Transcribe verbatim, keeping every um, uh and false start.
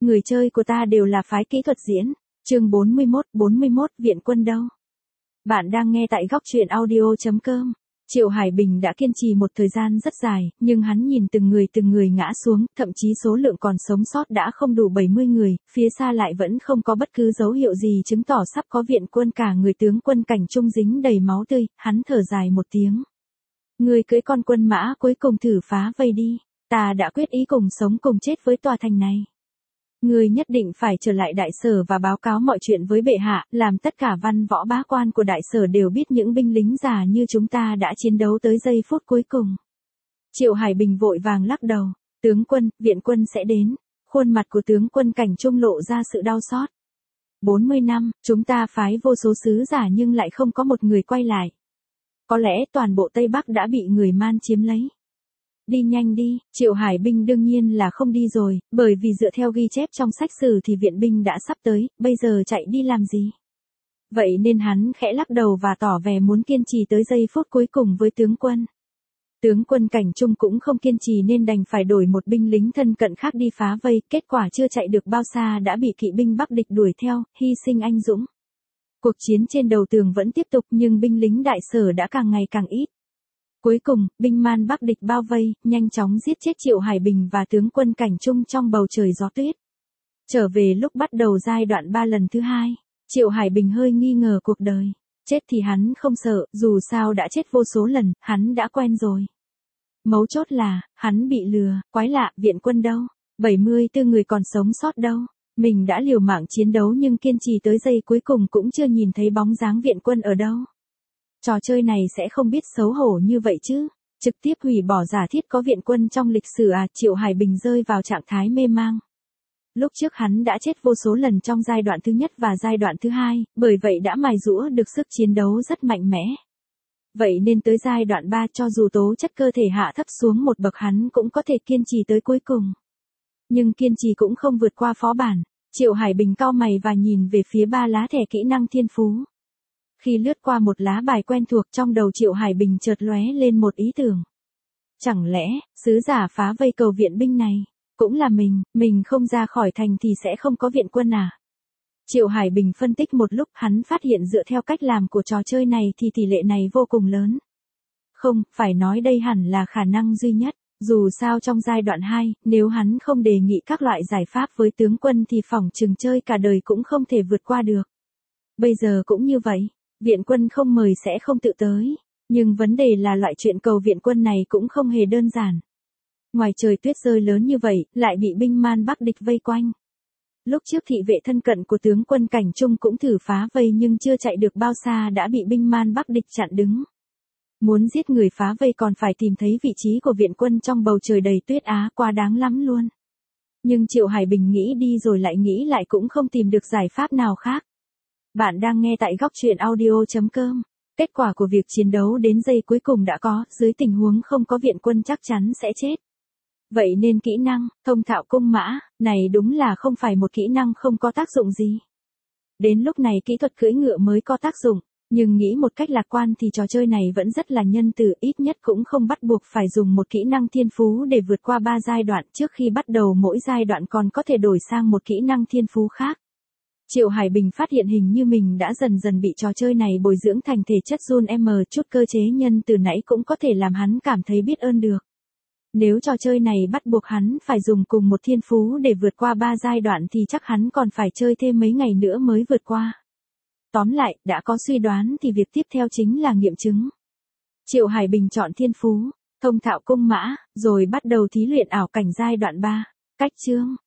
người chơi của ta đều là phái kỹ thuật diễn. Chương bốn mươi mốt, bốn mươi mốt viện quân đâu? Bạn đang nghe tại góc truyện audio chấm com. Triệu Hải Bình đã kiên trì một thời gian rất dài, nhưng hắn nhìn từng người từng người ngã xuống, thậm chí số lượng còn sống sót đã không đủ bảy mươi người, phía xa lại vẫn không có bất cứ dấu hiệu gì chứng tỏ sắp có viện quân, cả người tướng quân Cảnh Trung dính đầy máu tươi, hắn thở dài một tiếng. Người cưỡi con quân mã cuối cùng thử phá vây đi, ta đã quyết ý cùng sống cùng chết với tòa thành này. Ngươi nhất định phải trở lại đại sở và báo cáo mọi chuyện với bệ hạ, làm tất cả văn võ bá quan của đại sở đều biết những binh lính già như chúng ta đã chiến đấu tới giây phút cuối cùng. Triệu Hải Bình vội vàng lắc đầu, tướng quân, viện quân sẽ đến. Khuôn mặt của tướng quân Cảnh Trung lộ ra sự đau xót. bốn mươi năm, chúng ta phái vô số sứ giả nhưng lại không có một người quay lại. Có lẽ toàn bộ Tây Bắc đã bị người Man chiếm lấy. Đi nhanh đi, Triệu Hải Bình đương nhiên là không đi rồi, bởi vì dựa theo ghi chép trong sách sử thì viện binh đã sắp tới, bây giờ chạy đi làm gì? Vậy nên hắn khẽ lắc đầu và tỏ vẻ muốn kiên trì tới giây phút cuối cùng với tướng quân. Tướng quân Cảnh Trung cũng không kiên trì nên đành phải đổi một binh lính thân cận khác đi phá vây, kết quả chưa chạy được bao xa đã bị kỵ binh Bắc địch đuổi theo, hy sinh anh dũng. Cuộc chiến trên đầu tường vẫn tiếp tục nhưng binh lính đại sở đã càng ngày càng ít. Cuối cùng, binh Man Bắc địch bao vây, nhanh chóng giết chết Triệu Hải Bình và tướng quân Cảnh Trung trong bầu trời gió tuyết. Trở về lúc bắt đầu giai đoạn ba lần thứ hai, Triệu Hải Bình hơi nghi ngờ cuộc đời. Chết thì hắn không sợ, dù sao đã chết vô số lần, hắn đã quen rồi. Mấu chốt là, hắn bị lừa, quái lạ, viện quân đâu? bảy mươi tư người còn sống sót đâu? Mình đã liều mạng chiến đấu nhưng kiên trì tới giây cuối cùng cũng chưa nhìn thấy bóng dáng viện quân ở đâu. Trò chơi này sẽ không biết xấu hổ như vậy chứ. Trực tiếp hủy bỏ giả thiết có viện quân trong lịch sử à? Triệu Hải Bình rơi vào trạng thái mê mang. Lúc trước hắn đã chết vô số lần trong giai đoạn thứ nhất và giai đoạn thứ hai, bởi vậy đã mài giũa được sức chiến đấu rất mạnh mẽ. Vậy nên tới giai đoạn ba cho dù tố chất cơ thể hạ thấp xuống một bậc hắn cũng có thể kiên trì tới cuối cùng. Nhưng kiên trì cũng không vượt qua phó bản. Triệu Hải Bình cau mày và nhìn về phía ba lá thẻ kỹ năng thiên phú. Khi lướt qua một lá bài quen thuộc trong đầu Triệu Hải Bình chợt lóe lên một ý tưởng. Chẳng lẽ, sứ giả phá vây cầu viện binh này, cũng là mình, mình không ra khỏi thành thì sẽ không có viện quân à? Triệu Hải Bình phân tích một lúc, hắn phát hiện dựa theo cách làm của trò chơi này thì tỷ lệ này vô cùng lớn. Không, phải nói đây hẳn là khả năng duy nhất. Dù sao trong giai đoạn hai, nếu hắn không đề nghị các loại giải pháp với tướng quân thì phỏng chừng chơi cả đời cũng không thể vượt qua được. Bây giờ cũng như vậy. Viện quân không mời sẽ không tự tới, nhưng vấn đề là loại chuyện cầu viện quân này cũng không hề đơn giản. Ngoài trời tuyết rơi lớn như vậy, lại bị binh Man Bắc địch vây quanh. Lúc trước thị vệ thân cận của tướng quân Cảnh Trung cũng thử phá vây nhưng chưa chạy được bao xa đã bị binh Man Bắc địch chặn đứng. Muốn giết người phá vây còn phải tìm thấy vị trí của viện quân trong bầu trời đầy tuyết á, quá đáng lắm luôn. Nhưng Triệu Hải Bình nghĩ đi rồi lại nghĩ lại cũng không tìm được giải pháp nào khác. Bạn đang nghe tại góc truyện audio chấm com. Kết quả của việc chiến đấu đến giây cuối cùng đã có, dưới tình huống không có viện quân chắc chắn sẽ chết. Vậy nên kỹ năng, thông thạo cung mã, này đúng là không phải một kỹ năng không có tác dụng gì. Đến lúc này kỹ thuật cưỡi ngựa mới có tác dụng, nhưng nghĩ một cách lạc quan thì trò chơi này vẫn rất là nhân từ, ít nhất cũng không bắt buộc phải dùng một kỹ năng thiên phú để vượt qua ba giai đoạn, trước khi bắt đầu mỗi giai đoạn còn có thể đổi sang một kỹ năng thiên phú khác. Triệu Hải Bình phát hiện hình như mình đã dần dần bị trò chơi này bồi dưỡng thành thể chất run em, chút cơ chế nhân từ nãy cũng có thể làm hắn cảm thấy biết ơn được. Nếu trò chơi này bắt buộc hắn phải dùng cùng một thiên phú để vượt qua ba giai đoạn thì chắc hắn còn phải chơi thêm mấy ngày nữa mới vượt qua. Tóm lại, đã có suy đoán thì việc tiếp theo chính là nghiệm chứng. Triệu Hải Bình chọn thiên phú, thông thạo cung mã, rồi bắt đầu thí luyện ảo cảnh giai đoạn ba. Cách chương,